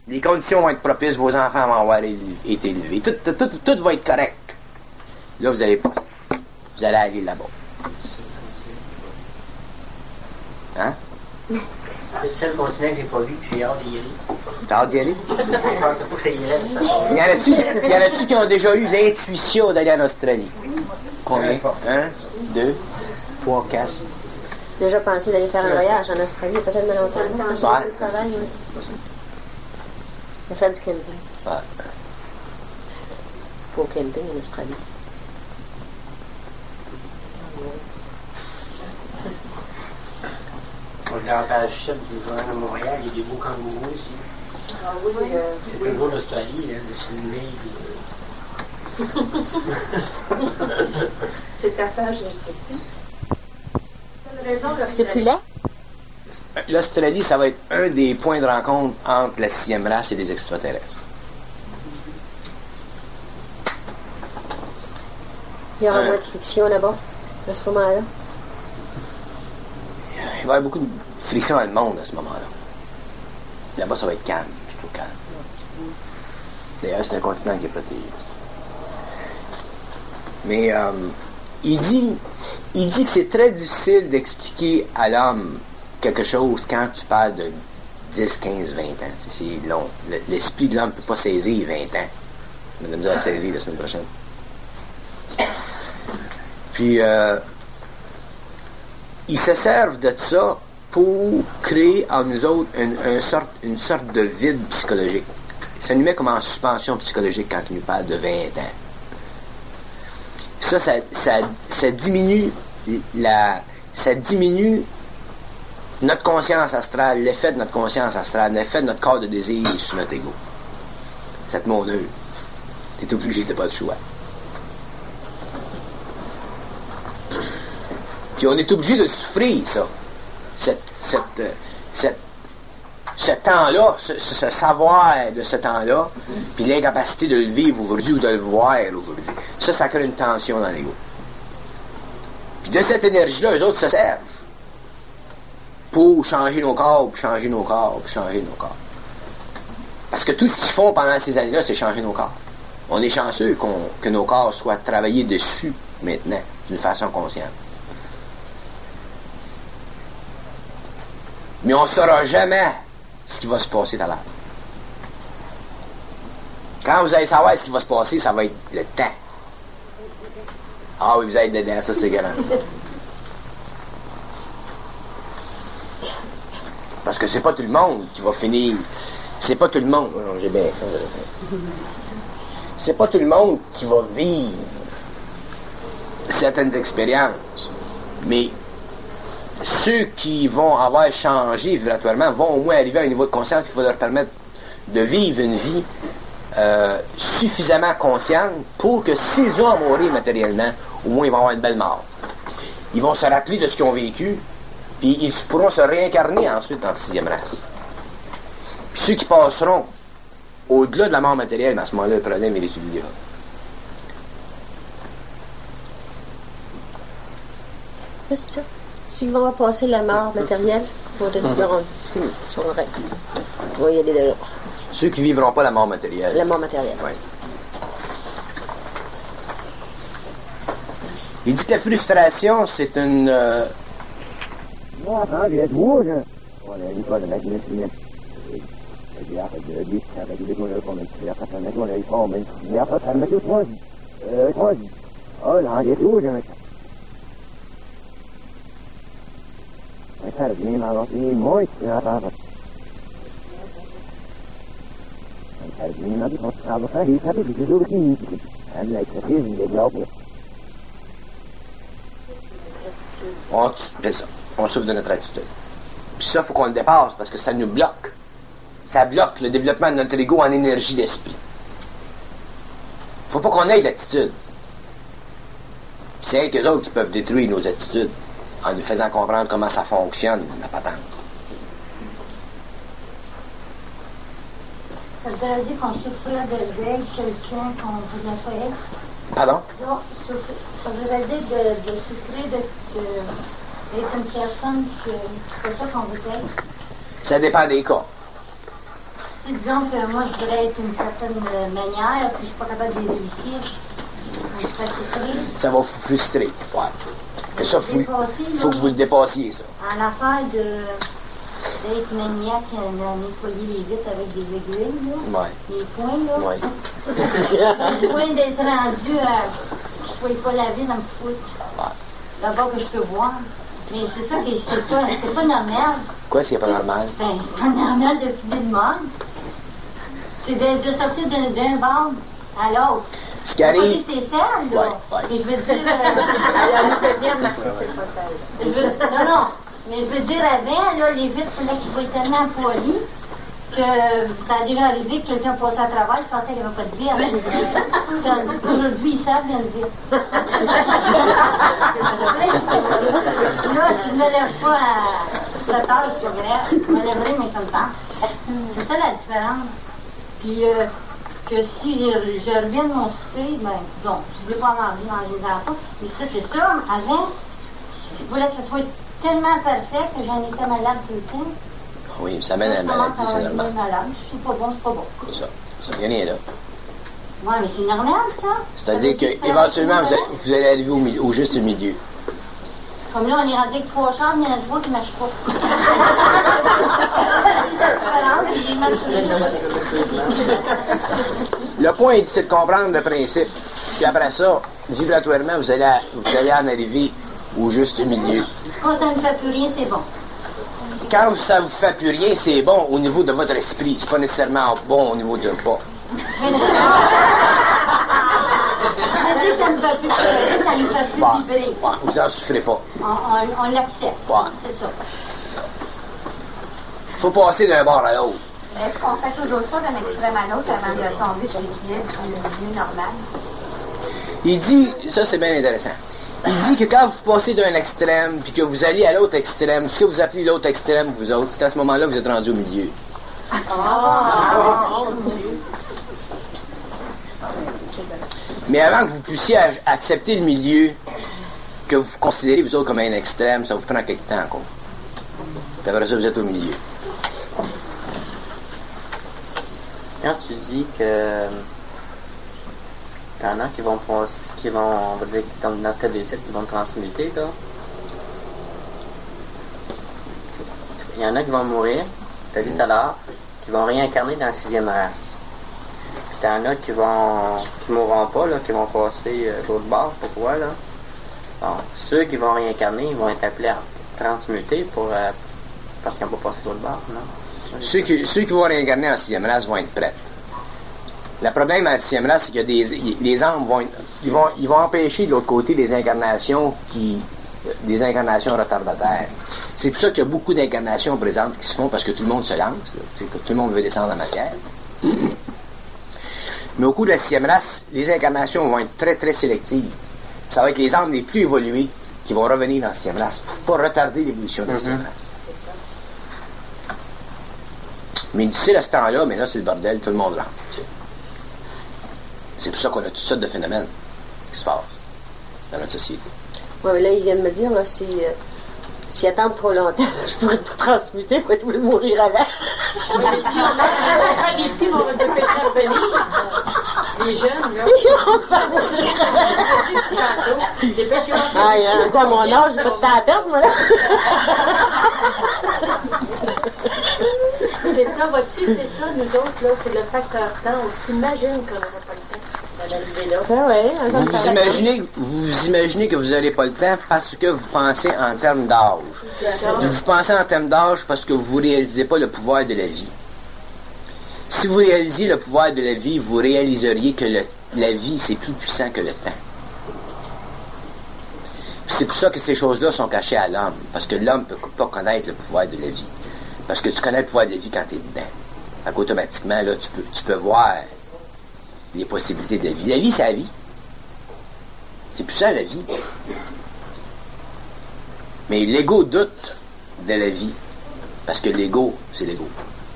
Les conditions vont être propices, vos enfants vont avoir été élevés. Tout va être correct. Là, vous allez passer. Vous allez aller là-bas. Hein? C'est le seul continent que j'ai pas vu, que j'ai hâte d'y aller. T'as hâte d'y aller? Je pensais pas que ça irait de cette façon. Y en a-tu qui ont déjà eu l'intuition d'aller en Australie? Combien? 1, 2, 3, 4. J'ai déjà pensé d'aller faire un voyage en Australie, il y a peut-être tellement longtemps. Quand j'ai Ouais. le travail, de faire du camping. Ouais. Faut camping en Australie. On est en page 7 du journal de Montréal, il y a des beaux kangourous aussi. Ah oui, C'est plus beau l'Australie, là, de Sydney. c'est ta page, c'est plus là? L'Australie, ça va être un des points de rencontre entre la 6e race et les extraterrestres. Il y aura moins de friction là-bas, à ce moment-là. Il va y avoir beaucoup de friction dans le monde à ce moment-là. Là-bas, ça va être calme, plutôt calme. D'ailleurs, c'est un continent qui est protégé. Mais il dit que c'est très difficile d'expliquer à l'homme quelque chose quand tu parles de 10, 15, 20 ans. C'est long. L'esprit de l'homme ne peut pas saisir 20 ans. On va nous à saisir la semaine prochaine. Puis, ils se servent de ça pour créer en nous autres une sorte de vide psychologique. Ça nous met comme en suspension psychologique quand ils nous parlent de 20 ans. Ça diminue ça diminue notre conscience astrale, l'effet de notre conscience astrale, l'effet de notre corps de désir sur notre ego. Cette mondeuse. T'es obligé, t'as pas le choix. Puis on est obligé de souffrir, ça. Ce temps-là, ce savoir de ce temps-là, puis l'incapacité de le vivre aujourd'hui ou de le voir aujourd'hui. Ça crée une tension dans l'ego. Puis de cette énergie-là, eux autres se servent pour changer nos corps, pour changer nos corps, pour changer nos corps. Parce que tout ce qu'ils font pendant ces années-là, c'est changer nos corps. On est chanceux que nos corps soient travaillés dessus maintenant, d'une façon consciente. Mais on ne saura jamais ce qui va se passer tout à l'heure. Quand vous allez savoir ce qui va se passer, ça va être le temps. Ah oui, vous allez être dedans, ça c'est garanti. Parce que c'est pas tout le monde qui va finir. C'est pas tout le monde. Non, j'ai bien fait. C'est pas tout le monde qui va vivre certaines expériences. Mais ceux qui vont avoir changé vibratoirement vont au moins arriver à un niveau de conscience qui va leur permettre de vivre une vie suffisamment consciente pour que s'ils ont à mourir matériellement, au moins ils vont avoir une belle mort. Ils vont se rappeler de ce qu'ils ont vécu, puis ils pourront se réincarner ensuite en 6e race. Puis ceux qui passeront au-delà de la mort matérielle, à ce moment-là, le problème il est celui-là. C'est ça. S'ils vont passer la mort matérielle, pour de sont vrais. Oui, il y a des délais. Ceux qui vivront pas la mort matérielle. La mort matérielle. Oui. Il dit que la frustration, c'est une... On souffre de notre attitude. Puis ça, il faut qu'on le dépasse parce que ça nous bloque. Ça bloque le développement de notre ego en énergie d'esprit. Faut pas qu'on ait l'attitude. C'est qu'eux autres qui peuvent détruire nos attitudes en nous faisant comprendre comment ça fonctionne, la patente. Ça voudrait dire qu'on souffrait d'être quelqu'un qu'on ne voulait pas être. Pardon? Non, ça voudrait dire de souffrir d'être une personne que c'est pas ça qu'on veut être. Ça dépend des cas. Si disons que moi je voudrais être d'une certaine manière, puis je suis pas capable de les réussir, je serais frustrée. Ça va vous frustrer. Ouais. Et ça, faut que vous le dépassiez, ça. En affaire d'être maniaque, à nettoyer les vitres avec des aiguilles, là. Ouais. Les points, là. Ouais. Le point d'être rendu à que je ne sois pas lavé, ça me fout. Ouais. D'abord que je peux voir. Mais c'est ça que c'est pas normal. Quoi, c'est pas normal? Ben, c'est pas normal de filer le monde. C'est de sortir d'un bar à l'autre. Ce qui arrive. C'est sale, là. Ouais, ouais. Mais je veux dire. Elle nous fait bien remarquer, c'est pas ça. Non. Mais je veux dire, avant, là, les vitres, il fallait qu'ils soient tellement polis que ça a déjà arrivé que quelqu'un passait à travers, je pensais qu'il n'y avait pas de vitre. Tandis qu'aujourd'hui, ils savent qu'il y a une vitre. Là, si je ne me lève pas à 7 heures, c'est pas grave. Je me lèverai, mais comme ça. C'est ça la différence. Puis, que si je reviens de mon souper, ben, donc, je ne voulais pas manger les enfants. Mais ça, c'est sûr, avant, je voulais que ce soit tellement parfait que j'en étais malade tout le temps. Oui, ça mène à la maladie, c'est normal. C'est pas bon, c'est pas bon. C'est ça. Ça vient rien là. Ouais, mais c'est normal, ça. C'est-à-dire qu'éventuellement, vous allez arriver au juste milieu. Comme là, on est rendu avec 3 chambres, il y en a 3 qui ne marchent pas. Le point, c'est de comprendre le principe. Puis après ça, vibratoirement, vous allez en arriver au juste milieu. Quand ça ne fait plus rien, c'est bon. Quand ça vous fait plus rien, c'est bon au niveau de votre esprit. C'est pas nécessairement bon au niveau du repas. Ça veut dire que ça ne fait plus pleurer, ça ne fait plus vibrer. Ouais, vous en souffrez pas. On l'accepte. Ouais. C'est ça. Faut passer d'un bord à l'autre. Est-ce qu'on fait toujours ça d'un extrême à l'autre avant de tomber sur l'équilibre du milieu normal? Il dit, ça c'est bien intéressant. Il dit que quand vous passez d'un extrême, puis que vous allez à l'autre extrême, ce que vous appelez l'autre extrême, vous autres, c'est à ce moment-là que vous êtes rendu au milieu. Mais avant que vous puissiez accepter le milieu, que vous considérez vous autres comme un extrême, ça vous prend quelque temps encore. Puis après ça, vous êtes au milieu. Quand tu dis que t'en as qui vont passer, on va dire, comme dans cette visite, qui vont transmuter, là. Il y en a qui vont mourir, t'as dit tout à l'heure, qui vont réincarner dans la 6e race. Puis t'en as qui mourront pas, là, qui vont passer de l'autre bord, pourquoi, là? Bon, ceux qui vont réincarner, ils vont être appelés à transmuter parce qu'ils n'ont pas passé de l'autre bord, non? Ceux qui vont réincarner en 6e race vont être prêts. Le problème à la 6e race, c'est que les âmes vont empêcher de l'autre côté des incarnations retardataires. C'est pour ça qu'il y a beaucoup d'incarnations présentes qui se font parce que tout le monde se lance, que tout le monde veut descendre en matière. Mais au cours de la 6e race, les incarnations vont être très très sélectives. Ça va être les âmes les plus évoluées qui vont revenir dans la 6e race pour pas retarder l'évolution de la 6e race. Mais d'ici à ce temps-là, mais là c'est le bordel, tout le monde rentre. C'est pour ça qu'on a toutes sortes de phénomènes qui se passent dans notre société. Ouais, mais là, il vient de me dire, là, s'ils attendent trop longtemps, je pourrais pas transmuter, pourrais tout mourir avant. Oui, mais si on a des petits, on va dire que je vais revenir. Les jeunes, là. Dépêchez-vous. Ah, à mon âge, j'ai pas de temps à perdre, moi, là. C'est ça, vois-tu, c'est ça, nous autres, là, c'est le facteur temps. On s'imagine qu'on n'aura pas le temps d'arriver là. Ah ouais, Vous imaginez que vous n'aurez pas le temps parce que vous pensez en termes d'âge. Vous pensez en termes d'âge parce que vous ne réalisez pas le pouvoir de la vie. Si vous réalisiez le pouvoir de la vie, vous réaliseriez que la vie, c'est plus puissant que le temps. C'est pour ça que ces choses-là sont cachées à l'homme, parce que l'homme ne peut pas connaître le pouvoir de la vie. Parce que tu connais le pouvoir de la vie quand tu es dedans. Donc automatiquement, là, tu peux voir les possibilités de la vie. La vie, c'est la vie. C'est plus ça, la vie. Mais l'ego doute de la vie. Parce que l'ego, c'est l'ego.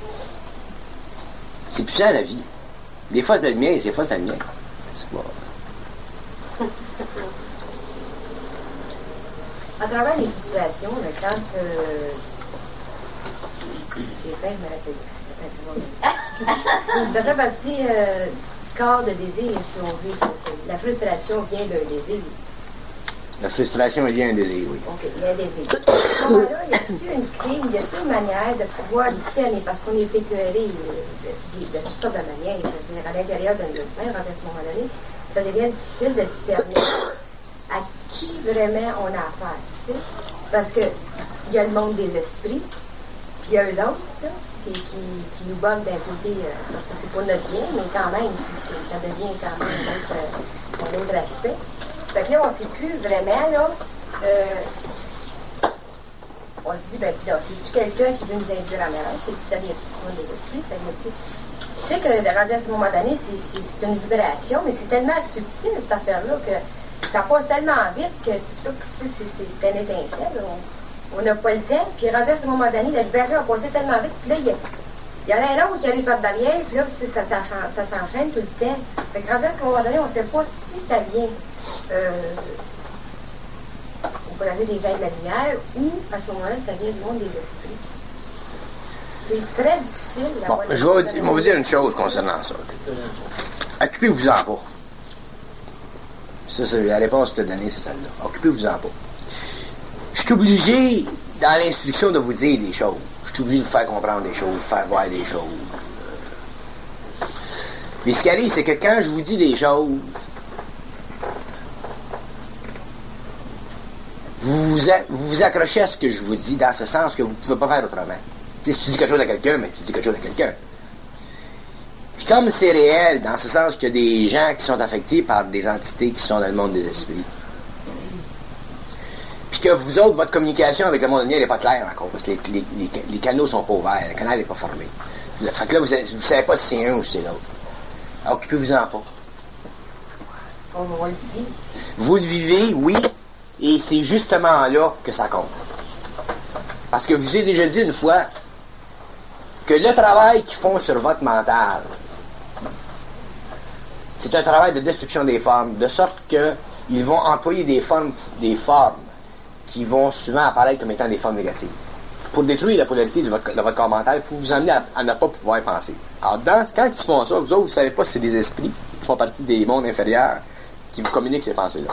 C'est plus ça, la vie. Des fois, c'est dans le mien, des fois, c'est dans le mien. C'est pas... À travers les frustrations, quand j'ai fait, je me rappelle. Ça fait partie du corps de désir, si on veut. La frustration vient d'un désir. La frustration vient d'un désir, oui. OK, il y a un désir. À ce moment-là, y a-t-il une clé, y a-t-il une manière de pouvoir discerner, parce qu'on est éclairé de toutes sortes de manières, c'est-à-dire à l'intérieur de notre mère, à ce moment-là, ça devient difficile de discerner à qui vraiment on a affaire. Tu sais? Parce que il y a le monde des esprits, puis il y a eux autres, là, qui nous bottent d'un côté, parce que c'est pour notre bien, mais quand même, ça devient quand même un autre aspect. Fait que là, on ne sait plus vraiment, là, on se dit, ben, là, c'est-tu quelqu'un qui veut nous induire en erreur? Ça vient-tu du monde des esprits? Ça vient-tu... Tu sais que, rendu à ce moment donné, c'est une vibration, mais c'est tellement subtil, cette affaire-là, que ça passe tellement vite que c'est un étincelle. On n'a pas le temps. Puis rendu à ce moment donné, la vibration a passé tellement vite. Puis là, il y en a un autre qui arrive par derrière. Puis là, ça s'enchaîne tout le temps. Fait que rendu à ce moment donné, on ne sait pas si ça vient, on peut dire des êtres de la lumière, ou à ce moment-là, ça vient du monde des esprits. C'est très difficile. Bon, je vais vous dire une chose concernant ça. Occupez-vous-en pas. Ça, c'est la réponse que tu as donnée, c'est celle-là. Occupez-vous-en pas. Je suis obligé, dans l'instruction, de vous dire des choses. Je suis obligé de vous faire comprendre des choses, de vous faire voir des choses. Mais ce qui arrive, c'est que quand je vous dis des choses, vous vous accrochez à ce que je vous dis, dans ce sens que vous ne pouvez pas faire autrement. Tu sais, si tu dis quelque chose à quelqu'un, mais tu dis quelque chose à quelqu'un. Puis comme c'est réel, dans ce sens qu'il y a des gens qui sont affectés par des entités qui sont dans le monde des esprits, puis que vous autres, votre communication avec le monde de lumière n'est pas claire encore, parce que les canaux sont pas ouverts, le canal n'est pas formé. Fait que là, vous ne savez pas si c'est un ou si c'est l'autre. Alors, occupez-vous-en pas. On va le vivre. Vous le vivez, oui, et c'est justement là que ça compte. Parce que je vous ai déjà dit une fois que le travail qu'ils font sur votre mental, c'est un travail de destruction des formes, de sorte qu'ils vont employer des formes qui vont souvent apparaître comme étant des formes négatives, pour détruire la polarité de votre corps mental, pour vous amener à ne pas pouvoir penser. Alors, quand ils font ça, vous autres, vous ne savez pas si c'est des esprits qui font partie des mondes inférieurs qui vous communiquent ces pensées-là.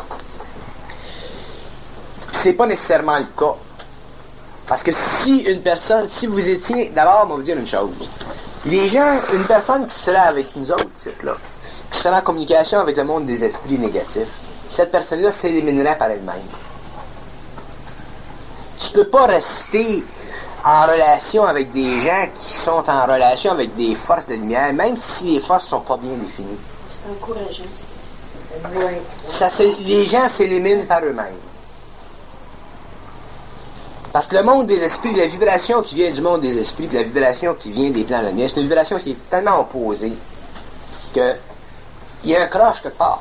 C'est pas nécessairement le cas. Parce que si vous étiez, d'abord, on va vous dire une chose. Les gens, une personne qui serait avec nous autres, là, qui serait en communication avec le monde des esprits négatifs, cette personne-là s'éliminerait par elle-même. Tu peux pas rester en relation avec des gens qui sont en relation avec des forces de lumière, même si les forces sont pas bien définies. C'est encourageant. Les gens s'éliminent par eux-mêmes. Parce que le monde des esprits, la vibration qui vient du monde des esprits, puis la vibration qui vient des plans de lumière, c'est une vibration qui est tellement opposée que il y a un croche quelque part.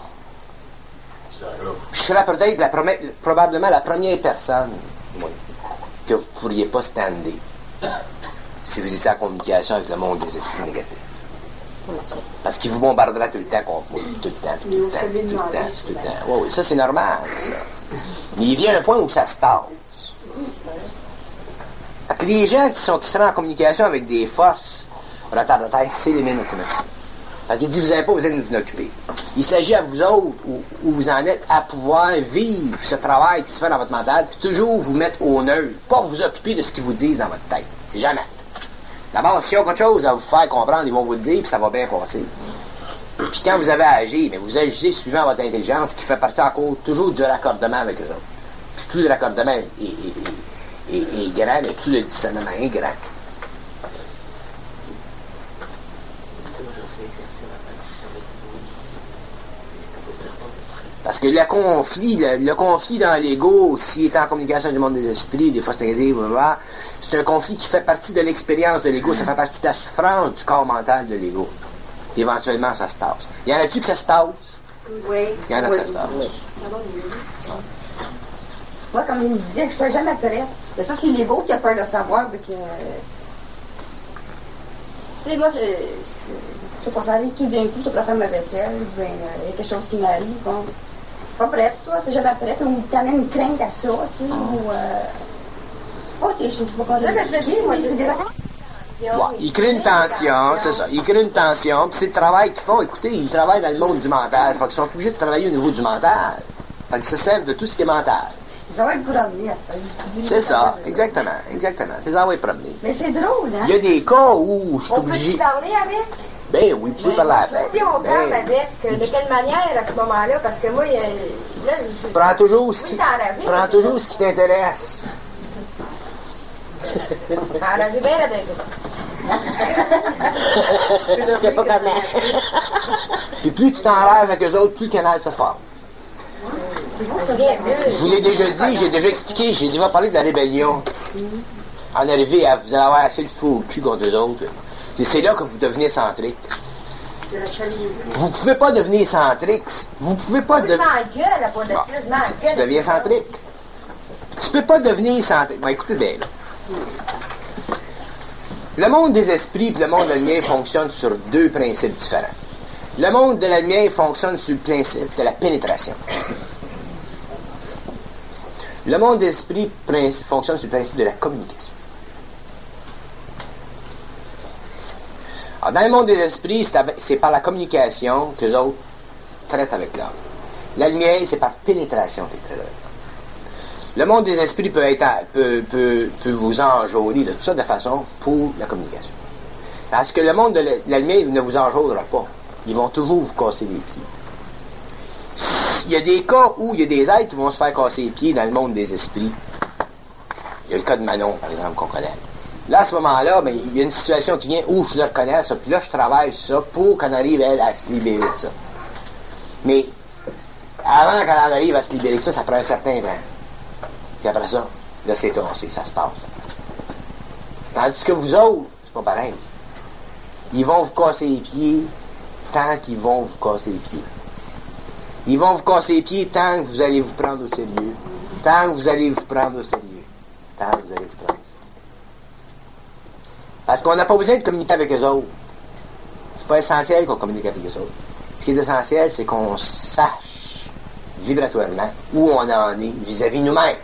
Je serais peut-être probablement la première personne que vous ne pourriez pas stander si vous étiez en communication avec le monde des esprits négatifs. Parce qu'il vous bombardera tout le temps contre moi, tout le temps. Oui, ça c'est normal, ça. Mais il vient un point où ça se tasse. Fait que les gens qui sont en communication avec des forces retardataires s'éliminent automatiquement. Fait qu'il dit, vous n'avez pas besoin de vous en occuper. Il s'agit à vous autres, où vous en êtes, à pouvoir vivre ce travail qui se fait dans votre mental, puis toujours vous mettre au neutre, pas vous occuper de ce qu'ils vous disent dans votre tête. Jamais. D'abord, s'il y a autre chose à vous faire comprendre, ils vont vous le dire, puis ça va bien passer. Puis quand vous avez à agir, mais vous agissez suivant votre intelligence, qui fait partie encore toujours du raccordement avec eux autres. Puis plus le raccordement est grand, mais plus le discernement est grand. Parce que le conflit dans l'ego, s'il est en communication du monde des esprits, des forces négatives, c'est un conflit qui fait partie de l'expérience de l'ego, ça fait partie de la souffrance du corps mental de l'ego. Éventuellement, ça se tasse. Y en a-tu que ça se tasse? Oui. Y en a que ça se tasse. Oui. Moi, comme il me disait, je ne suis jamais prête. Mais ça, c'est l'ego qui a peur de savoir. Que... Tu sais, moi, je sais pas, ça arrive tout d'un coup, je peux faire ma vaisselle, il y a quelque chose qui m'arrive. Bon. Je suis pas prête, toi, tu n'es jamais prête. Ou t'amènes une crainte à ça, tu sais, ou... je sais pas, je sais pas comment ça. Moi, c'est des affaires. tension. Ouais, ils créent une tension, c'est ça. Ils créent une tension, puis c'est le travail qu'ils font. Écoutez, ils travaillent dans le monde du mental. Fait qu'ils sont obligés de travailler au niveau du mental. Fait qu'ils se servent de tout ce qui est mental. Ça va être promener. C'est ça, exactement. C'est ça, va être promener. Mais c'est drôle, hein? Il y a des cas où je suis On peut obligé. se parler avec? Ben oui, vous pouvez parler avec. Si on parle Ben, avec, de quelle manière à ce moment-là? Parce que moi, là, je prends toujours ce qui, suis enragée. prends toujours ce qui t'intéresse. Enragée bien là Je sais pas comment. Puis plus tu t'enrages avec eux autres, plus le canal se forme. C'est bien vu. Je vous l'ai déjà dit, j'ai déjà expliqué, j'ai déjà parlé de la rébellion. En arriver à vous allez avoir assez le fou au cul contre eux autres. Et c'est là que vous devenez centrique. Vous pouvez pas devenir centrique. Vous pouvez pas Je devenir. m'engueule à pas de ça, je m'engueule. Tu deviens centrique. Tu peux pas devenir centrique. Bon, écoutez bien, là. Le monde des esprits et le monde de la lumière fonctionnent sur deux principes différents. Le monde de la lumière fonctionne sur le principe de la pénétration. Le monde des esprits fonctionne sur le principe de la communication. Alors, dans le monde des esprits, c'est par la communication qu'eux autres traitent avec l'homme. La lumière, c'est par pénétration qu'ils traitent avec l'homme. Le monde des esprits peut vous enjôler de toutes sortes de façons pour la communication. Parce que le monde de la lumière ne vous enjôlera pas. Ils vont toujours vous casser les pieds. Il y a des cas où il y a des êtres qui vont se faire casser les pieds dans le monde des esprits. Il y a le cas de Manon, par exemple, qu'on connaît. Là, à ce moment-là, ben, il y a une situation qui vient où je le reconnais, ça, puis là, je travaille sur ça pour qu'on arrive, elle, à se libérer de ça. Mais, avant qu'elle en arrive à se libérer de ça, ça prend un certain temps. Puis après ça, là, c'est torsé, ça se passe. Tandis que vous autres, c'est pas pareil. Ils vont vous casser les pieds tant qu'ils vont vous casser les pieds. Ils vont vous casser les pieds tant que vous allez vous prendre au sérieux. Tant que vous allez vous prendre au sérieux. Tant que vous allez vous prendre au sérieux. Parce qu'on n'a pas besoin de communiquer avec eux autres. C'est pas essentiel qu'on communique avec eux autres. Ce qui est essentiel, c'est qu'on sache vibratoirement où on en est vis-à-vis nous-mêmes.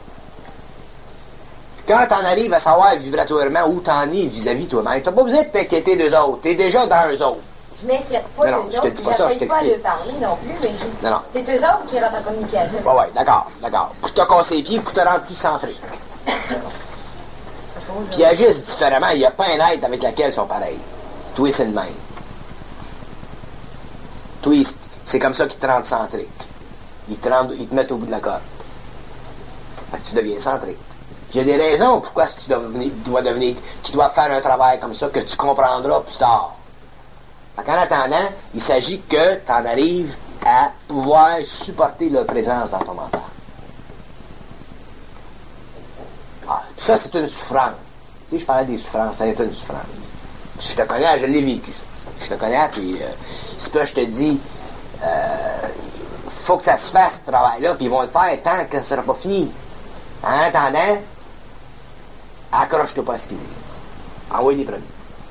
Quand t'en arrives à savoir vibratoirement où t'en es vis-à-vis toi-même, t'as pas besoin de t'inquiéter d'eux autres. T'es déjà dans eux autres. Je m'inquiète pas Non, d'eux je te autres, dis pas ça, je j'essaye pas de t'explique. leur parler non plus, mais Non. c'est eux autres qui rentrent en communication. Ouais, d'accord. Pour te casser les pieds, pour te rendre plus centrique. Puis ils agissent différemment. Il n'y a pas un être avec lequel ils sont pareils. Toi, c'est le même. Toi, c'est comme ça qu'ils te rendent centrique. Ils te mettent au bout de la corde. Fait que tu deviens centrique. Puis il y a des raisons pourquoi tu dois devenir, tu dois faire un travail comme ça que tu comprendras plus tard. Fait qu'en attendant, il s'agit que tu en arrives à pouvoir supporter leur présence dans ton mental. Ah, ça, c'est une souffrance. Tu sais, je parlais des souffrances, c'est une souffrance. Je te connais, je l'ai vécu. Je te connais, puis c'est pas je te dis, faut que ça se fasse, ce travail-là, puis ils vont le faire tant que ça sera pas fini. En attendant, accroche-toi pas à ce qu'ils disent. Envoie les premiers.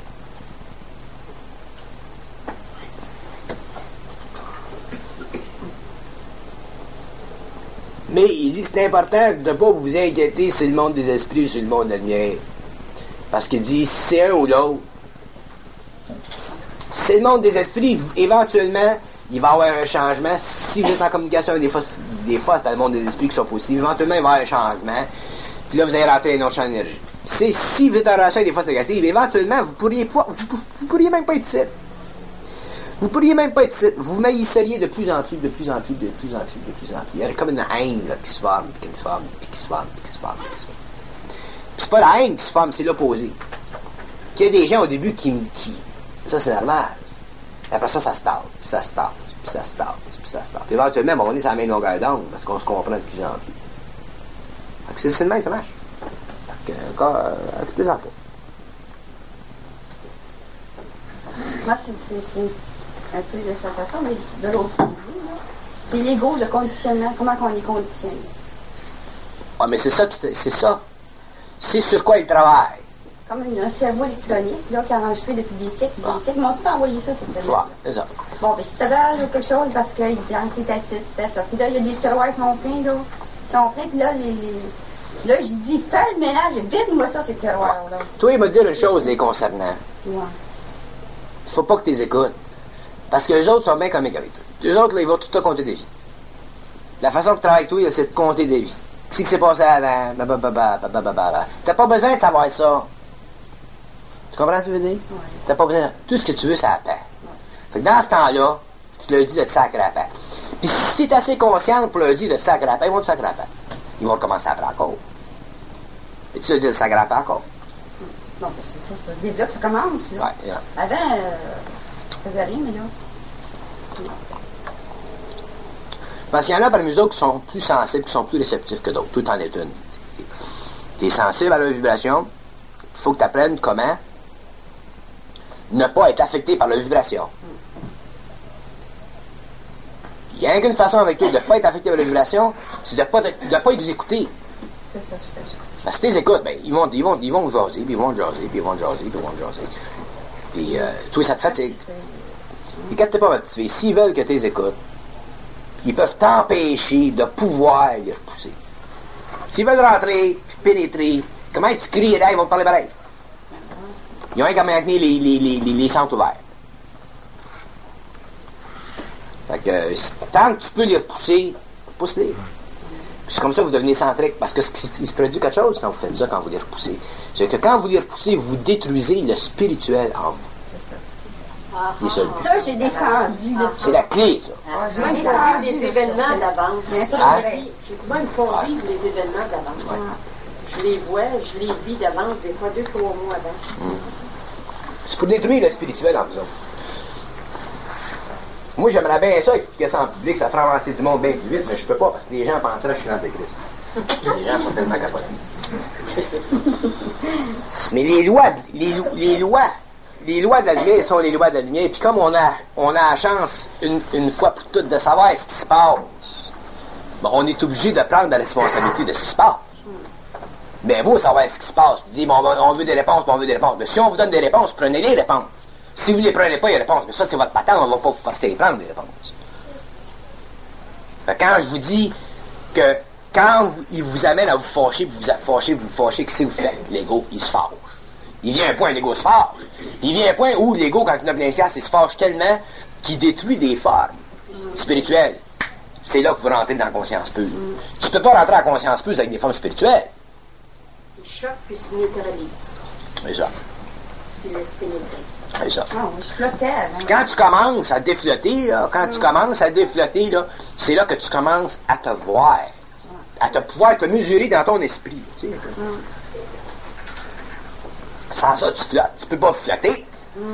Mais il dit que c'est important de ne pas vous inquiéter sur le monde des esprits ou sur le monde de la lumière. Parce qu'il dit, c'est un ou l'autre. C'est le monde des esprits, éventuellement, il va y avoir un changement. Si vous êtes en communication, des fois c'est dans le monde des esprits qui sont possibles. Éventuellement, il va y avoir un changement. Puis là, vous allez rentrer dans un champ d'énergie. Si vous êtes en relation avec des forces négatives, éventuellement, vous pourriez même pas être ici. Vous pourriez même pas être ici. Vous maïsseriez de plus en plus. Il y a comme une haine là, qui se forme. Puis c'est pas la haine qui se forme, c'est l'opposé. Il y a des gens au début qui ça c'est normal. Après ça se tasse, puis ça se tasse. Puis éventuellement, on est sur la même longueur d'onde parce qu'on se comprend de plus en plus. Fait que c'est le même, ça marche. Fait que, encore, avec les emplois. Moi, c'est un peu de cette façon, mais de l'autre côté, c'est l'ego, le conditionnement, comment on est conditionné. Ah, mais c'est ça. C'est sur quoi il travaille. Comme un cerveau électronique, là, qui a enregistré depuis des siècles, ils m'ont tout envoyé ça, cette cerveau. Ouais, c'est ça. Bon, ben, si t'avais quelque chose, parce qu'il était petite, c'était ça. Puis là, il y a des tiroirs qui sont pleins, là. Ils sont pleins, puis là, Là, je dis, fais le ménage et vide-moi ça, ces tiroirs-là. Toi, il m'a dit une chose les concernant. Ouais. Faut pas que tu les écoutes. Parce que les autres sont bien comiques avec toi. Les autres, là, ils vont tout te compter des vies. La façon que tu travailles avec toi, c'est de compter des vies. Qu'est-ce qui s'est passé avant? T'as pas besoin de savoir ça. Tu comprends ce que je veux dire? Ouais. T'as pas besoin de... Tout ce que tu veux, c'est la paix. Fait que dans ce temps-là, tu leur dis de te sacrer la paix. Puis si t'es assez consciente pour leur dire de te sacrer la paix, ils vont te sacrer la paix. Ils vont commencer à apprendre encore. Et tu leur dis de te sacrer la paix encore. Bon, ben c'est ça, ça se développe, ça commence, là. Ouais, yeah. Avant, on faisait rien, mais là... Parce qu'il y en a parmi eux autres qui sont plus sensibles, qui sont plus réceptifs que d'autres. Tout en est une. T'es sensible à leur vibration, il faut que tu apprennes comment ne pas être affecté par leur vibration. Il y a qu'une façon avec toi de ne pas être affecté par leur vibration, c'est de ne pas les écouter. C'est ça, je fais ça. Parce que tu les écoutes, ben, ils vont jaser, puis ils vont jaser, puis ils vont jaser, puis ils vont jaser. Puis toi, ça te fatigue. Et quand t'es pas ma petite fille, s'ils veulent que tu les écoutes, ils peuvent t'empêcher de pouvoir les repousser. S'ils veulent rentrer, puis pénétrer, comment tu cries, là, ils vont te parler pareil. Ils ont rien qu'à maintenir les centres ouverts. Fait que, tant que tu peux les repousser, pousse-les. C'est comme ça que vous devenez centrique, parce que il se produit quelque chose quand vous faites ça, quand vous les repoussez. C'est que quand vous les repoussez, vous détruisez le spirituel en vous. C'est ça. Ça, j'ai descendu de C'est la clé, ça. J'ai Moi, il me font descendu vivre de des événements ça. d'avance. Hein? J'ai dit, moi, ils me font vivre les événements d'avance. Je les vois, je les vis d'avance, des fois 2-3 mois avant. C'est pour détruire le spirituel en vous autres. Moi, j'aimerais bien ça, expliquer ça en public, ça ferait avancer du monde bien plus vite, mais je peux pas, parce que les gens penseraient que je suis l'antéchrist. Les gens sont tellement capotés. Mais les lois de la lumière sont les lois de la lumière, puis comme on a la chance, une fois pour toutes, de savoir ce qui se passe, bon, on est obligé de prendre la responsabilité de ce qui se passe. Mais vous, savoir ce qui se passe, vous dites, bon, on veut des réponses, on veut des réponses. Mais si on vous donne des réponses, prenez les réponses. Si vous ne les prenez pas, les réponses, mais ça, c'est votre patente, on ne va pas vous forcer à prendre des réponses. Fait que quand je vous dis que quand il vous amène à vous fâcher, qu'est-ce que vous faites? L'ego, il se fâche. Il vient à un point où l'ego se fâche. Il vient à un point où l'ego, quand il a plein de il se fâche tellement qu'il détruit des formes spirituelles. C'est là que vous rentrez dans la conscience pure. Tu ne peux pas rentrer en conscience pure avec des formes spirituelles. Il choque puis se neutralise. C'est ça. Il laisse pénétrer. C'est ça. Ah, je flottais avant. Quand tu commences à déflotter, là, c'est là que tu commences à te voir, à te pouvoir te mesurer dans ton esprit. Tu sais. Sans ça, tu flottes. Tu peux pas flotter.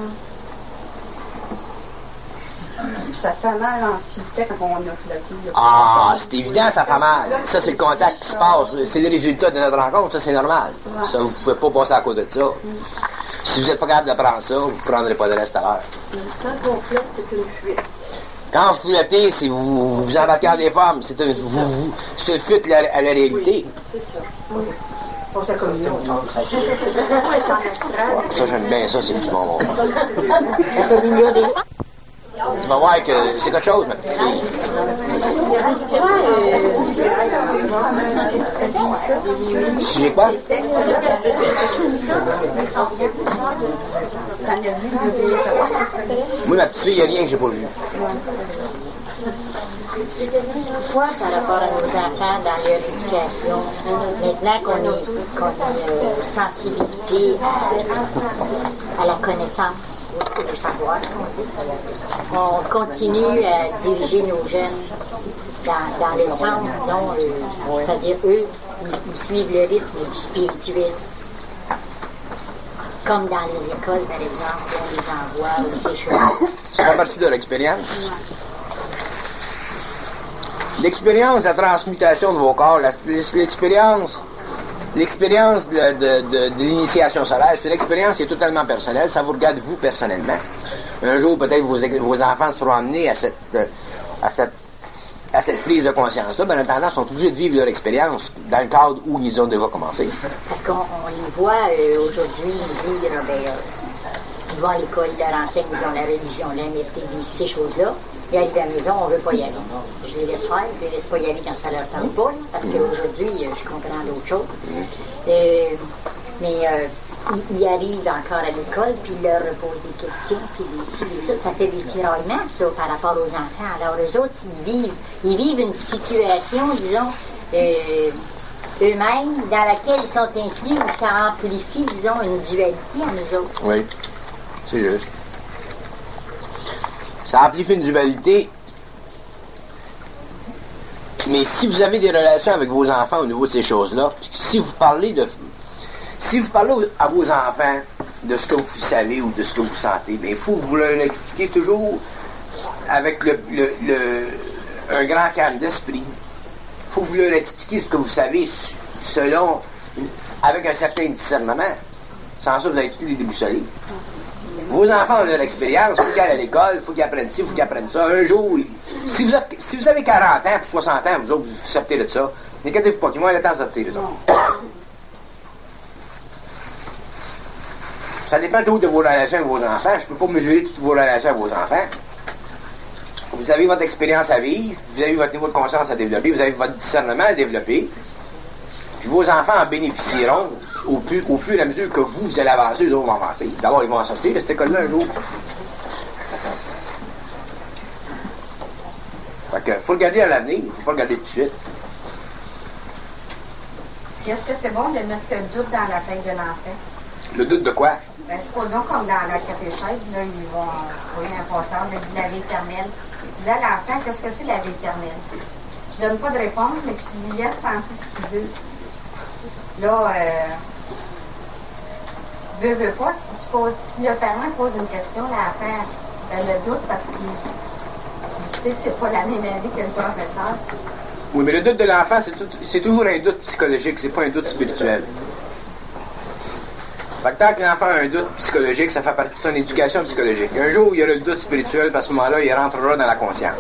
Ça fait mal en sifflet quand on a flotté. Ah, c'est évident, ça fait mal. Ça, c'est le contact qui se passe. C'est le résultat de notre rencontre. Ça, c'est normal. Ça, vous pouvez pas passer à côté de ça. Si vous n'êtes pas capable de prendre ça, vous ne prendrez pas de reste à l'heure. Quand on flotte, c'est une fuite. Quand vous flottez, si vous vous embarquez dans des formes, c'est une fuite à la réalité. C'est ça. Pour sa communion. Ça, j'aime bien ça, c'est le petit bonbon. La communion des Tu vas voir que c'est quelque chose, ma petite fille. J'ai quoi? Moi, ma petite fille, il n'y a rien que j'ai pas vu. Pourquoi par rapport à nos enfants dans leur éducation, maintenant qu'on est sensibilité à la connaissance, le savoir, on continue à diriger nos jeunes dans le sens, disons, c'est-à-dire eux, ils suivent le rythme du spirituel. Comme dans les écoles, par exemple, on les envoie ou ces choses. Ça fait partie de l'expérience. L'expérience de la transmutation de vos corps, l'expérience de l'initiation solaire, c'est une expérience qui est totalement personnelle, ça vous regarde vous personnellement. Un jour, peut-être vos enfants seront amenés à cette prise de conscience-là, mais en attendant, ils sont obligés de vivre leur expérience dans le cadre où ils ont déjà commencé. Parce qu'on les voit aujourd'hui dire, Ils vont à l'école, ils leur enseignent, ils ont la religion, la mystique, ces choses-là. Ils arrivent à la maison, on ne veut pas y aller. Je les laisse faire, je les laisse pas y aller quand ça leur tente pas, là, parce qu'aujourd'hui, je comprends d'autres choses. Ils arrivent encore à l'école, puis ils leur reposent des questions, puis ça fait des tiraillements, ça, par rapport aux enfants. Alors, eux autres, ils vivent une situation, disons, eux-mêmes, dans laquelle ils sont inclus, où ça amplifie, disons, une dualité à nous autres. Oui, c'est juste. Ça amplifie une dualité, mais si vous avez des relations avec vos enfants au niveau de ces choses-là, si vous parlez à vos enfants de ce que vous savez ou de ce que vous sentez, bien, il faut vous leur expliquer toujours avec un grand calme d'esprit. Il faut vous leur expliquer ce que vous savez avec un certain discernement. Sans ça, vous allez tous les déboussoler. Vos enfants ont leur expérience, il faut qu'ils aillent à l'école, il faut qu'ils apprennent ci, il faut qu'ils apprennent ça. Un jour, si vous avez 40 ans, puis 60 ans, vous autres, vous sortez de ça, n'inquiétez-vous pas, qu'ils vont avoir le temps de sortir, les autres. Ça dépend tout de vos relations avec vos enfants. Je ne peux pas mesurer toutes vos relations avec vos enfants. Vous avez votre expérience à vivre, vous avez votre niveau de conscience à développer, vous avez votre discernement à développer. Puis vos enfants en bénéficieront au fur et à mesure que vous allez avancer, eux autres vont avancer. D'abord, ils vont en sortir de cette école-là un jour. Fait que faut le garder à l'avenir, il ne faut pas le garder tout de suite. Puis est-ce que c'est bon de mettre le doute dans la tête de l'enfant? Le doute de quoi? Ben, supposons comme dans la catéchèse, là, ils vont trouver un passage, il dit la vie éternelle. Tu dis à l'enfant, qu'est-ce que c'est la vie éternelle? Tu donnes pas de réponse, mais tu lui laisses penser ce qu'il veut. Là, veut pas, si le parent pose une question, l'enfant le doute parce qu'il sait que c'est pas la même avis que le professeur. Oui, mais le doute de l'enfant, c'est toujours un doute psychologique, c'est pas un doute spirituel. Fait que tant que l'enfant a un doute psychologique, ça fait partie de son éducation psychologique. Un jour où il y aura le doute spirituel, à ce moment-là, il rentrera dans la conscience.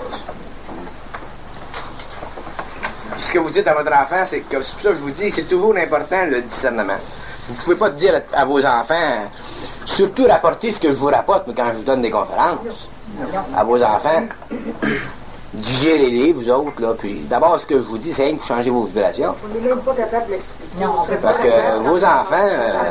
Puis ce que vous dites à votre enfant, c'est que, c'est pour ça que je vous dis, c'est toujours important le discernement. Vous ne pouvez pas dire à vos enfants, surtout rapporter ce que je vous rapporte, mais quand je vous donne des conférences, à vos enfants, digérez-les, vous autres, là, puis d'abord, ce que je vous dis, c'est rien que vous changez vos vibrations. On n'est même pas capable de l'expliquer. Non, fait que vos enfants,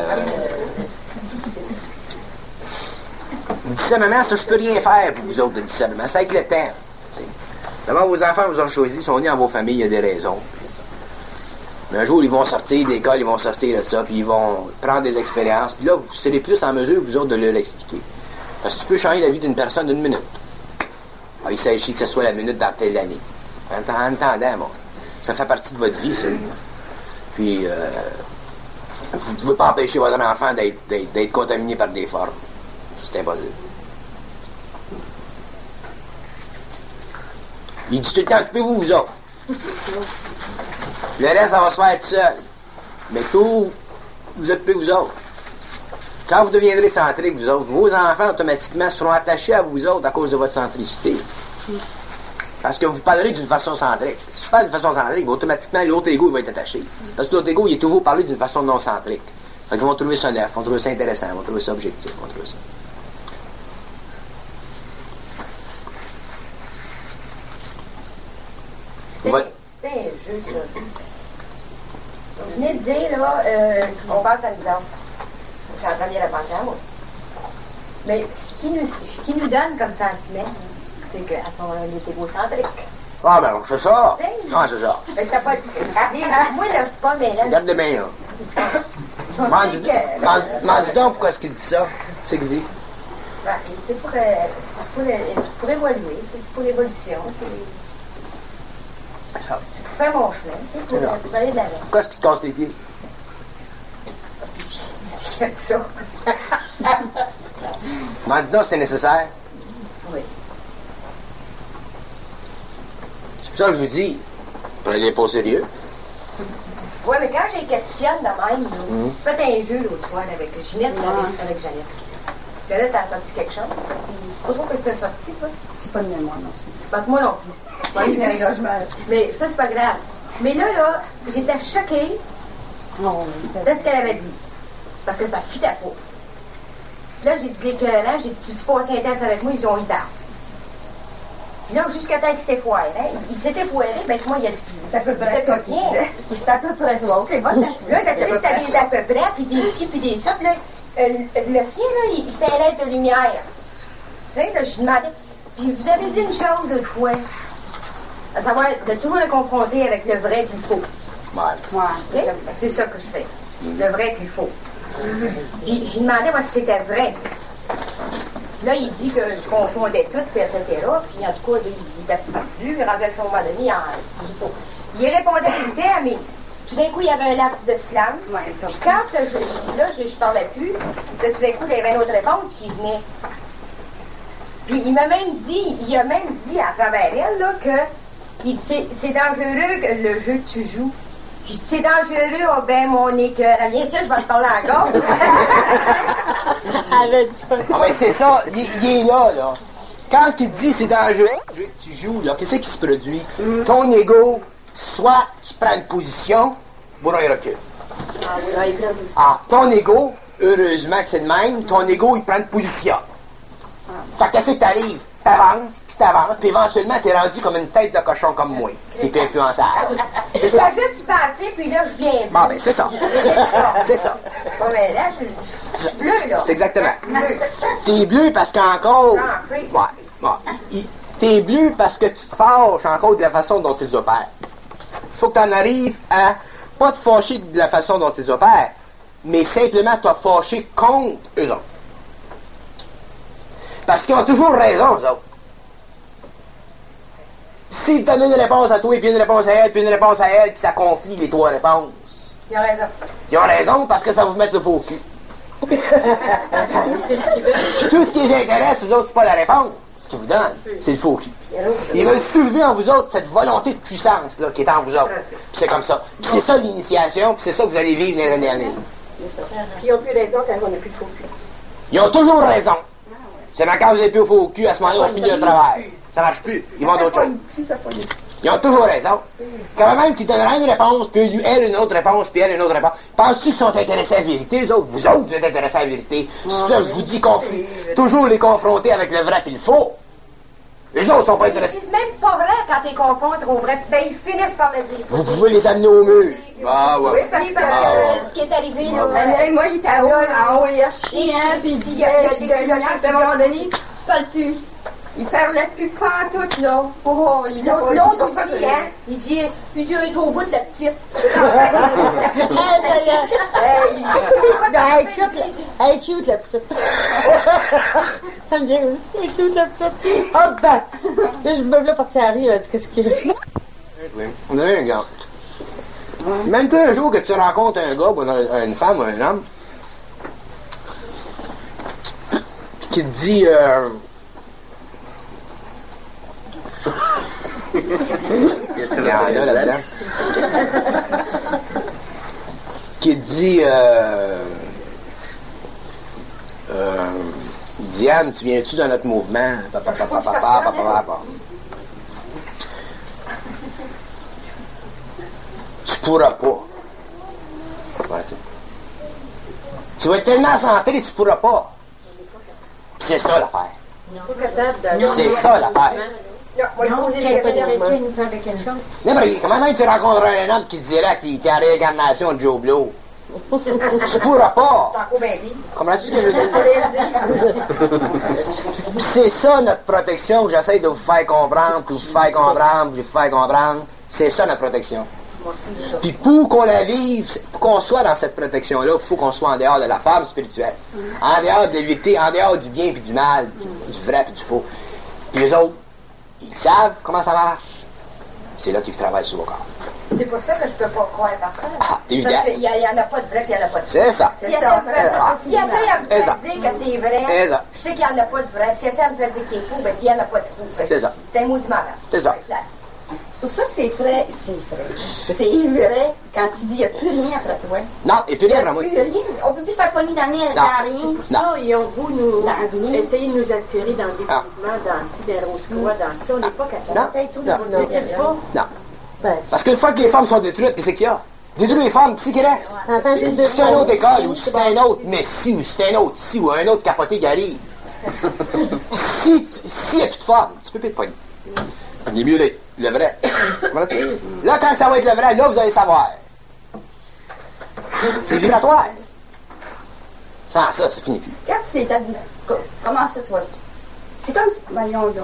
le discernement, ça, je peux rien faire pour vous autres, le discernement, c'est avec le temps. D'abord, vos enfants vous ont choisi, ils sont nés dans vos familles, il y a des raisons. Mais un jour, ils vont sortir d'école, ils vont sortir de ça, puis ils vont prendre des expériences, puis là, vous serez plus en mesure, vous autres, de leur expliquer. Parce que tu peux changer la vie d'une personne d'une minute. Il s'agit que ce soit la minute dans telle année. En attendant, bon, ça fait partie de votre vie, ça. Puis, vous ne pouvez pas empêcher votre enfant d'être contaminé par des formes. C'est impossible. Il dit tout le temps, occupez-vous, vous autres. Le reste, ça va se faire tout seul. Mais tout, vous occupez, vous autres. Quand vous deviendrez centrique, vous autres, vos enfants, automatiquement, seront attachés à vous autres à cause de votre centricité. Parce que vous parlerez d'une façon centrique. Si vous parlez d'une façon centrique, automatiquement, l'autre égo va être attaché. Parce que l'autre égo, il est toujours parlé d'une façon non centrique. Fait qu'ils vont trouver ça neuf, vont trouver ça intéressant, vont trouver ça objectif, vont trouver ça. C'était un jeu, ça. Vous venez de dire, là, on passe à l'exemple. C'est la première à penser à moi. Mais ce qui nous donne comme sentiment, c'est qu'à ce moment-là, on est égocentrique. Ah, ben, c'est ça. Ah, c'est ça. Fait que t'as pas de... Moi, là, c'est pas mêlant. Regarde les mains, là. Demande donc pourquoi est-ce qu'il dit ça. C'est ce qu'il dit. Ben, c'est pour évoluer, c'est pour l'évolution, c'est pour faire mon chemin, pour aller de l'avant. Pourquoi est-ce qu'il te casse les pieds? Parce que j'aime ça. Dis donc, c'est nécessaire. Oui. C'est pour ça que je vous dis, prenez pas au sérieux. Oui, mais quand j'ai questionne de même, faites un jeu l'autre soir avec Ginette, avec Jeannette. Jeannette a sorti quelque chose. Je sais pas trop que c'était sorti, toi. J'ai pas de mémoire, non. Fait que moi non plus. Pas eu d'engagement. Mais ça, c'est pas grave. Mais là, j'étais choquée de ce qu'elle avait dit. Parce que ça fitait pas. Là, j'ai dit l'écœurant, j'ai dit, tu passes un test avec moi, ils ont eu barre. Puis là, jusqu'à temps qu'il s'est foiré, il s'était foiré, ben moi, il a dit, C'est à peu près ça qu'il disait. C'est à peu près ça. OK, bon. là, il a dit, c'était à peu près, puis des ci, puis des ça, puis là, le sien, là, c'était un lettre de lumière. Tu sais, là, je demandais, puis vous avez dit une chose l'autre fois, à savoir de toujours le confronter avec le vrai puis le faux. Ouais. Okay? C'est ça que je fais. Le vrai puis le faux. Puis j'ai demandé, moi, si c'était vrai. Là, il dit que je confondais tout, puis etc. Puis en tout cas, il était perdu, il rendait à ce moment donné, il répondait tout le temps, mais tout d'un coup, il y avait un laps de silence. Puis quand je parlais plus, tout d'un coup, il y avait une autre réponse qui venait. Puis il a même dit à travers elle, là, que c'est dangereux que le jeu que tu joues. Puis c'est dangereux, oh ben mon écœur. Bien sûr, je vais te parler encore. Ah, mais c'est ça, il est là. Quand il dit c'est dangereux le jeu que tu joues, là, qu'est-ce qui se produit? Ton ego, soit qui prend une position, ou il recule. Ton ego, heureusement que c'est le même, ton ego, il prend une position. Fait que qu'est-ce que t'arrives? T'avances, puis éventuellement, t'es rendu comme une tête de cochon comme moi. T'es plus influençable. C'est ça. Je juste y passer, puis là, je viens. Bon, ben, c'est ça. C'est ça. Bon, ben, là, je suis bleu, là. C'est exactement. T'es bleu parce qu'encore... T'es bleu parce que tu te fâches encore de la façon dont tu les opères. Faut que t'en arrives à pas te fâcher de la façon dont tu les opères, mais simplement te fâcher contre eux autres. Parce qu'ils ont toujours raison, eux autres. S'ils te donnent une réponse à toi, puis une réponse à elle, puis une réponse à elle, puis ça conflit les trois réponses. Ils ont raison. Ils ont raison parce que ça va vous mettre le faux cul. Tout ce qui les intéresse, eux autres, c'est pas la réponse. Ce qu'ils vous donnent, c'est le faux cul. Ils veulent soulever en vous autres cette volonté de puissance là, qui est en vous autres. Puis c'est comme ça. Puis c'est ça l'initiation, puis c'est ça que vous allez vivre dans l'année à venir. Puis ils n'ont plus raison quand on n'a plus de faux cul. Ils ont toujours raison. C'est quand vous n'avez plus au faux cul, à ce moment-là, on finit le travail. Ça marche plus. Ils vont d'autres choses. Ils ont toujours raison. Quand même qu'ils donneraient une réponse, puis elle une autre réponse, puis elle une autre réponse. Penses-tu qu'ils sont intéressés à la vérité, eux autres? Vous autres, vous êtes intéressés à la vérité. C'est ça, je vous dis toujours les confronter avec le vrai et le faux. Les autres sont pas intéressés. Ils disent même pas vrai quand t'es confronté au vrai. Ben, ils finissent par le dire. Vous pouvez les amener au mur. Ah, ouais. Oui, parce que ce qui est arrivé, là. Moi, il était en haut hiérarchie, hein, puis il disait, à un moment donné, tu parles plus. Il parlait plus pas tout, là. Oh, l'autre aussi, hein. Il dit, elle est au bout de la petite. Elle est cute, la petite. Ça me vient, elle est cute, la petite. Oh, ben! Là, je me voulais partir à rire, elle dit, qu'est-ce qu'il y a? Oui, on avait un gars. Même pas un jour que tu rencontres un gars, ou une femme ou un homme, qui te dit, il y en a là-dedans. Qui dit Diane, tu viens-tu dans notre mouvement? Tu pourras pas. Voilà ça. Tu vas être tellement centré que tu pourras pas. Puis c'est ça l'affaire. C'est ça l'affaire. Comment même tu rencontrerais un homme qui dirait qu'il est en réincarnation de Joe Blow? Tu pourras pas. Comprends-tu ce que je veux dire? C'est ça notre protection que j'essaie de vous faire comprendre, puis vous faire comprendre, puis vous faire comprendre. C'est ça notre protection. Puis pour qu'on la vive, pour qu'on soit dans cette protection-là, il faut qu'on soit en dehors de la forme spirituelle. En dehors de l'éviter, en dehors du bien puis du mal, du vrai puis du faux. Puis les autres, ils savent comment ça marche. C'est là qu'ils travaillent sur vos corps. C'est pour ça que je peux pas croire personne. Ah, t'es évident. Parce qu'il y en a pas de vrai, puis il y en a pas de c'est ça. Si elle essaie à me faire dire que c'est vrai, je sais qu'il y en a pas de vrai. Puis si elle essaie à me faire dire qu'il est fou, ben s'il y en a pas de fou. C'est ça. C'est un maudit malade. C'est ça. C'est pour ça que c'est vrai. C'est vrai quand tu dis qu'il n'y a plus rien après toi. Non, il n'y a plus rien après moi. On peut plus se faire pogner dans le nez dans rien. Non, ils ont beau nous essayer de nous attirer dans des mouvements, dans Cyberoscoa, dans ça, on n'est pas capable. Non. Parce qu'une fois que les femmes sont détruites, qu'est-ce qu'il y a? Détruire les formes psychiques. Attends, j'ai deux C'est une autre école, ou c'est c'est un autre Messi, ou c'est un autre ci, ou un autre capoté qui arrive. Si y a plus de forme, tu peux plus te pogner. Il est mieux le vrai. Là, quand ça va être le vrai, là, vous allez savoir. C'est vibratoire. Sans ça, ça finit plus. Quand c'est à dire, comment ça, tu vois? C'est comme si, voyons donc.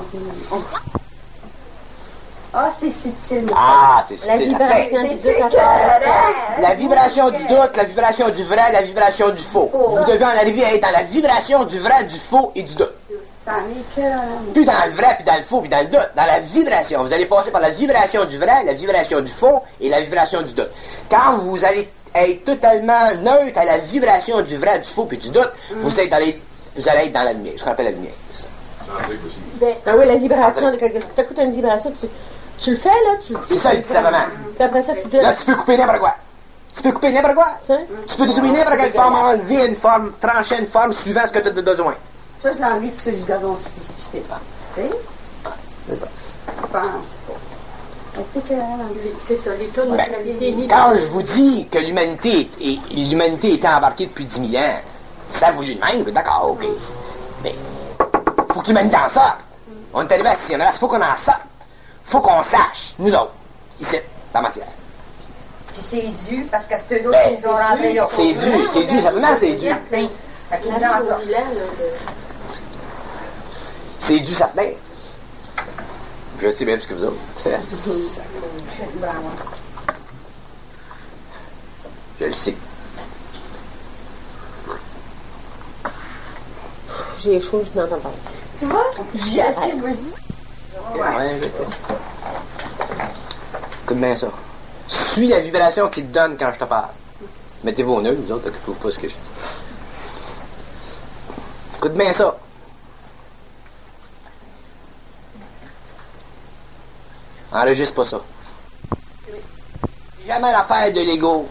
Ah, c'est subtil. Ah, c'est La subtil. vibration du C'est doute. La vibration du doute, la vibration du vrai, la vibration du faux. Vous devez en arriver à être dans la vibration du vrai, du faux et du doute. Ça n'est que... Plus dans le vrai, puis dans le faux, puis dans le doute. Dans la vibration. Vous allez passer par la vibration du vrai, la vibration du faux et la vibration du doute. Quand vous allez être totalement neutre à la vibration du vrai, du faux puis du doute, vous allez être dans la lumière. Ce qu'on appelle la lumière. Ben oui, la vibration, quand t'écoutes une vibration, tu le fais, là, tu le dis. C'est ça, le discernement. Puis après ça, tu dis... Là, tu peux couper n'importe quoi. Tu peux couper n'importe quoi. Ça? Tu peux détruire n'importe quelle forme, enlever une forme, trancher une forme, suivant ce que tu as besoin. Ça, je l'envie de ce jugardon si tu fais pas. Tu sais? C'est ça. Je pense pas. Mais c'était que... C'est ça, l'état de neutralité. Ben, quand je vous dis que l'humanité était embarquée depuis 10 000 ans, ça a voulu de même, d'accord, ok. Mais, faut que l'humanité en sorte. On est arrivé à 6e race, faut qu'on en sorte. Faut qu'on sache, nous autres, ici, dans la matière. Puis c'est dû, parce que c'est eux autres qui nous ont rentré là. C'est dû, simplement c'est dû. Fait qu'ils nous en sortent. C'est dû, certain. Je sais bien plus que vous autres. Je le sais. J'ai chaud, je n'entends pas. Tu vois? J'ai assez boosté. Ouais. Écoute bien ça. Suis la vibration qu'il te donne quand je te parle. Mettez-vous au nœud, vous autres, occupez-vous pas ce que je dis. Écoute bien ça. Enregistre pas ça. Jamais l'affaire de l'ego.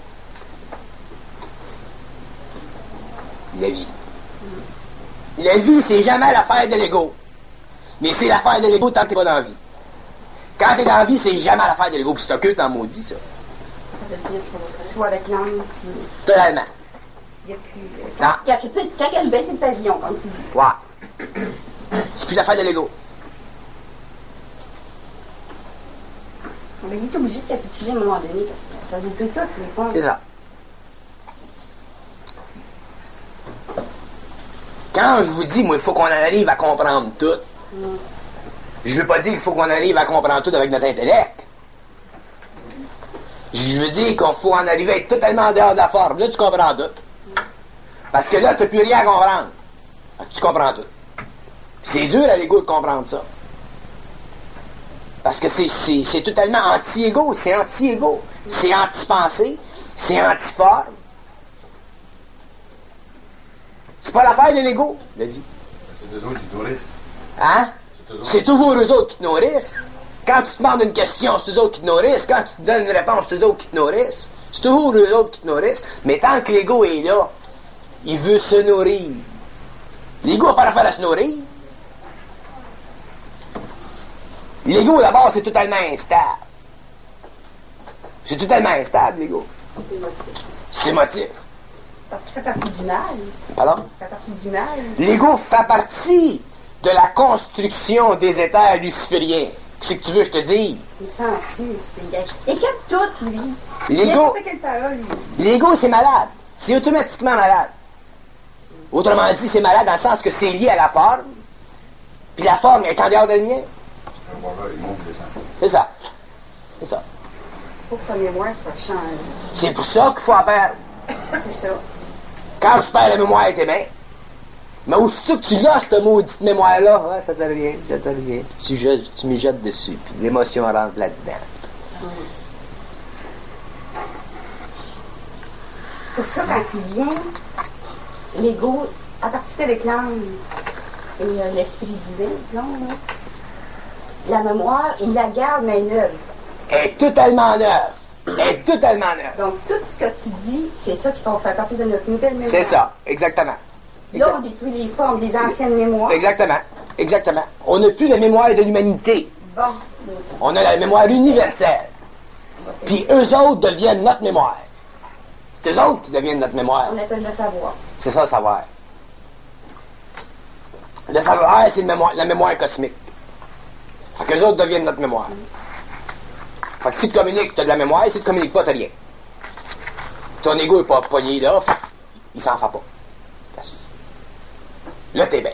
La vie. La vie, c'est jamais l'affaire de l'ego. Mais c'est l'affaire de l'ego tant que t'es pas dans la vie. Quand t'es dans la vie, c'est jamais l'affaire de l'ego. Puis c'est occulte en maudit, ça. Ça veut dire que soit avec l'âme, puis Totalement. il n'y a plus... Non. Quand elle baisse le pavillon, comme tu dis. Ouais. C'est plus l'affaire de l'ego. Mais il est obligé de capituler à un moment donné, parce que ça se détruit tout, les fois. C'est ça. Quand je vous dis, moi, il faut qu'on en arrive à comprendre tout, je veux pas dire qu'il faut qu'on arrive à comprendre tout avec notre intellect. Je veux dire qu'il faut en arriver à être totalement en dehors de la forme. Là, tu comprends tout. Parce que là, tu n'as plus rien à comprendre. Tu comprends tout. C'est dur à l'ego de comprendre ça. Parce que c'est totalement anti-égo, c'est anti-égo, c'est anti-pensée, c'est anti-forme. C'est pas l'affaire de l'ego, la vie. C'est eux autres qui nourrissent. Hein? C'est toujours eux autres qui te nourrissent. Quand tu te demandes une question, c'est eux autres qui te nourrissent. Quand tu te donnes une réponse, c'est eux autres qui te nourrissent. C'est toujours eux autres qui te nourrissent. Mais tant que l'ego est là, il veut se nourrir. L'ego n'a pas affaire à se nourrir. L'ego, d'abord, c'est totalement instable. C'est totalement instable, l'ego. C'est émotif. Parce qu'il fait partie du mal. Pardon? Il fait partie du mal. L'ego fait partie de la construction des éthers lucifériens. Qu'est-ce que tu veux que je te dise? Il s'ensuit. Il capte tout, lui. L'ego, Il quelle parole, lui. l'ego, c'est malade. C'est automatiquement malade. Autrement dit, c'est malade dans le sens que c'est lié à la forme. Puis la forme est en dehors de lumière. C'est ça. C'est ça. Il faut que sa mémoire soit changée. C'est pour ça qu'il faut en perdre. C'est ça. Quand tu perds la mémoire, t'es bien. Mais aussitôt que tu l'as, cette maudite mémoire-là, ouais, ça te revient, ça te revient. Tu m'y jettes dessus, puis l'émotion rentre là-dedans. C'est pour ça, quand il vient, l'ego a participé avec l'âme et l'esprit divin, disons, là. La mémoire, il la garde main neuve. Elle est totalement neuve. Elle est totalement neuve. Donc, tout ce que tu dis, c'est ça qui va faire partie de notre nouvelle mémoire. C'est ça, exactement. Là, on détruit les formes des anciennes mémoires. Exactement, exactement. On n'a plus la mémoire de l'humanité. Bon. On a la mémoire universelle. Puis eux autres deviennent notre mémoire. C'est eux autres qui deviennent notre mémoire. On appelle le savoir. C'est ça, le savoir. Le savoir, c'est la mémoire cosmique. Fait qu'eux autres deviennent notre mémoire. Fait que si tu communiques, tu as de la mémoire. Si tu communiques pas, tu n'as rien. Ton ego n'est pas pogné là, il s'en fait pas. Là, t'es bien.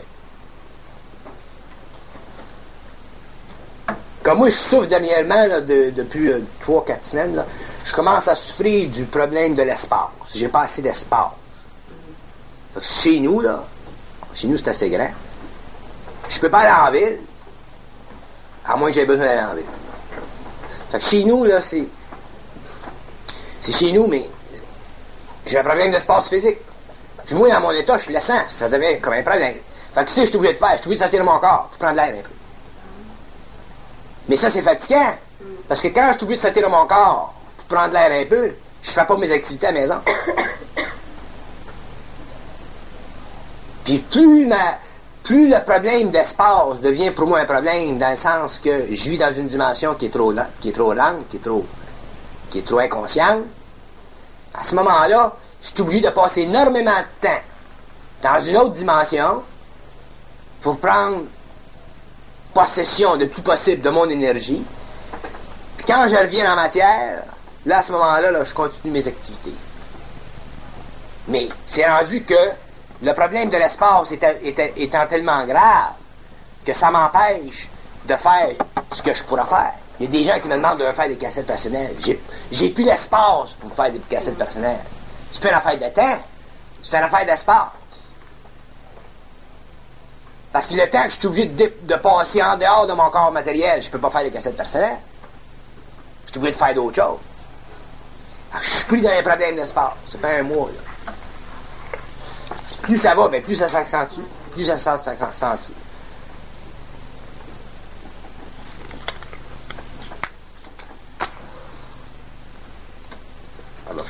Comme moi, je souffre dernièrement, là, depuis 3-4 semaines, là, je commence à souffrir du problème de l'espace. J'ai pas assez d'espace. Fait que chez nous, c'est assez grand. Je peux pas aller en ville, à moins que j'ai besoin d'aller en ville. Fait que chez nous, là, c'est chez nous, mais j'ai un problème d'espace physique. Puis moi, dans mon état, je le sens. Ça devient comme un problème. Fait que tu sais, je suis obligé de faire. Je suis obligé de sortir de mon corps pour prendre l'air un peu. Mais ça, c'est fatigant. Parce que quand je suis obligé de sortir de mon corps pour prendre l'air un peu, je fais pas mes activités à la maison. Puis plus le problème d'espace devient pour moi un problème, dans le sens que je vis dans une dimension qui est trop lente, qui est trop inconsciente, à ce moment-là, je suis obligé de passer énormément de temps dans une autre dimension pour prendre possession le plus possible de mon énergie. Puis quand je reviens en matière, là, à ce moment-là, là, je continue mes activités. Mais c'est rendu que le problème de l'espace étant tellement grave que ça m'empêche de faire ce que je pourrais faire. Il y a des gens qui me demandent de faire des cassettes personnelles. J'ai plus l'espace pour faire des cassettes personnelles. C'est pas une affaire de temps, c'est une affaire d'espace. Parce que le temps que je suis obligé de passer en dehors de mon corps matériel, je peux pas faire des cassettes personnelles. Je suis obligé de faire d'autres choses. Alors, je suis pris dans un problème d'espace. C'est pas un mois, là. Plus ça va, plus ça s'accentue. Plus ça s'accentue. Alors,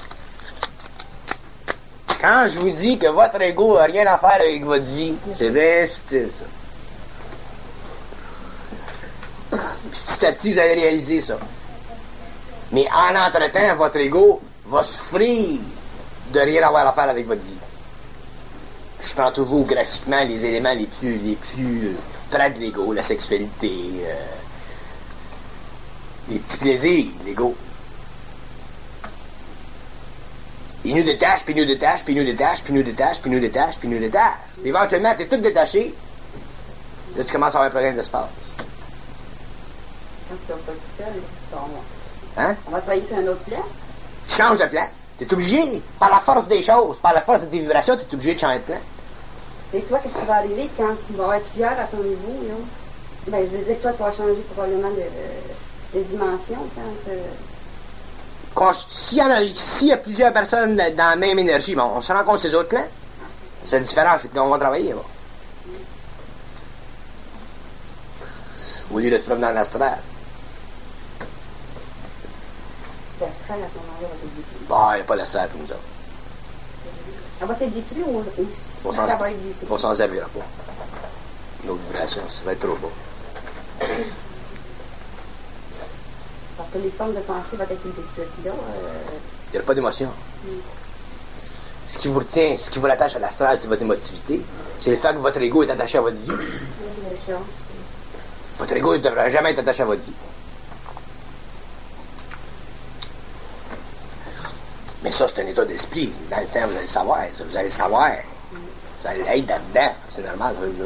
quand je vous dis que votre ego n'a rien à faire avec votre vie, c'est bien subtil, ça. Petit à petit, vous allez réaliser ça. Mais en entre-temps, votre ego va souffrir de rien avoir à faire avec votre vie. Je prends toujours graphiquement les éléments les plus près de l'ego, la sexualité, les petits plaisirs, l'ego. Il nous détache, puis il nous détache, puis il nous détache, puis il nous détache, puis il nous détache, puis il nous détache. Puis éventuellement, t'es tout détaché. Là, tu commences à avoir un problème d'espace. Quand tu sors pas tout seul, Hein? On va travailler sur un autre plan. Tu changes de plan. T'es obligé, par la force des choses, par la force de tes vibrations, t'es obligé de changer de plan. Et toi, qu'est-ce qui va arriver quand il va y avoir plusieurs à ton niveau, là? Ben, je veux dire que toi, tu vas changer probablement de dimension quand... S'il y a plusieurs personnes dans la même énergie, bon, on se rend compte de ces autres plans. La seule différence, c'est qu'on va travailler, bon. Au lieu de se promener dans l'astral. L'astral, à ce moment-là, va être détruit. Bon, il n'y a pas l'astral pour nous autres. Ça va être détruit ou ça va être détruit? On s'en servira pas. Nos vibrations, ça va être trop beau. Parce que les formes de pensée vont être détruites là. Il n'y a pas d'émotion. Ce qui vous retient, ce qui vous rattache à l'astral, c'est votre émotivité. C'est le fait que votre ego est attaché à votre vie. C'est ça. Votre ego ne devrait jamais être attaché à votre vie. Mais ça, c'est un état d'esprit. Dans le temps, vous allez le savoir. Vous allez le savoir. Vous allez être là-dedans. C'est normal, là.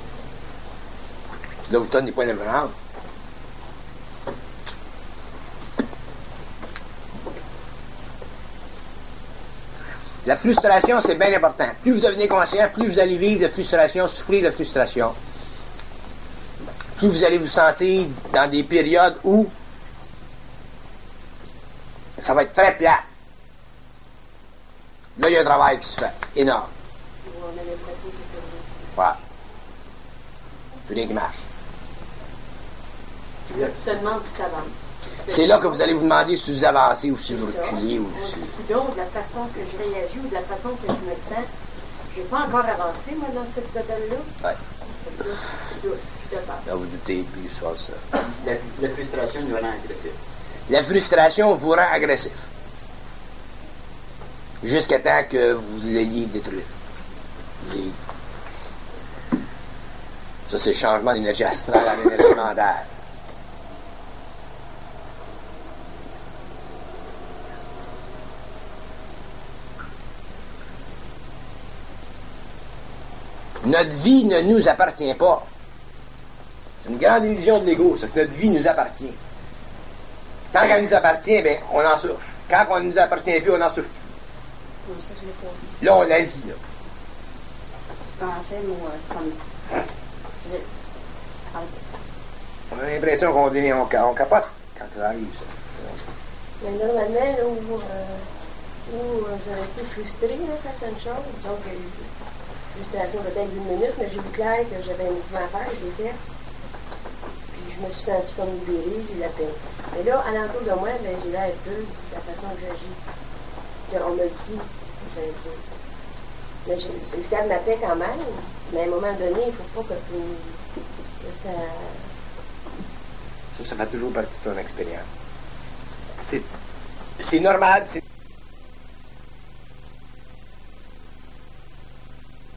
Là, vous donnez des points de référence. La frustration, c'est bien important. Plus vous devenez conscient, plus vous allez vivre de frustration, souffrir de frustration. Plus vous allez vous sentir dans des périodes où ça va être très plat. Là, il y a un travail qui se fait. Énorme. On a l'impression que c'est Voilà. Plus rien qui marche. Là, tu te demandes si tu avances. C'est là que vous allez vous demander si vous avancez ou si vous reculez ou si... Donc, de la façon que je réagis ou de la façon que je me sens, j'ai pas encore avancé, moi, dans cette bataille-là. Ouais. Je doute. Là, vous doutez plus sur ça. La frustration devenant agressive. La frustration vous rend agressif. Jusqu'à temps que vous l'ayez détruit. Ça, c'est le changement d'énergie astrale à l'énergie mentale. Notre vie ne nous appartient pas. C'est une grande illusion de l'ego, c'est que notre vie nous appartient. Tant qu'elle nous appartient, ben, on en souffre. Quand on ne nous appartient plus, on en souffre plus. Ça, je l'ai pas dit. Là, on la vit, là. Je pensais, moi, ça me... On a l'impression qu'on devient, on capote quand ça arrive, ça. Mais normalement, là où j'aurais été frustrée là, face à une chose, donc frustration peut-être d'une minute, mais j'ai vu clair que j'avais un mouvement à faire, je l'ai fait. Puis je me suis sentie comme libérée, j'ai eu la paix. Mais là, alentour de moi, ben, j'ai l'air dur, la façon que j'agis. On me le dit, j'ai dur. Mais je garde ma paix quand même, mais à un moment donné, il ne faut pas que ça... Ça fait toujours partie de ton expérience. C'est normal, c'est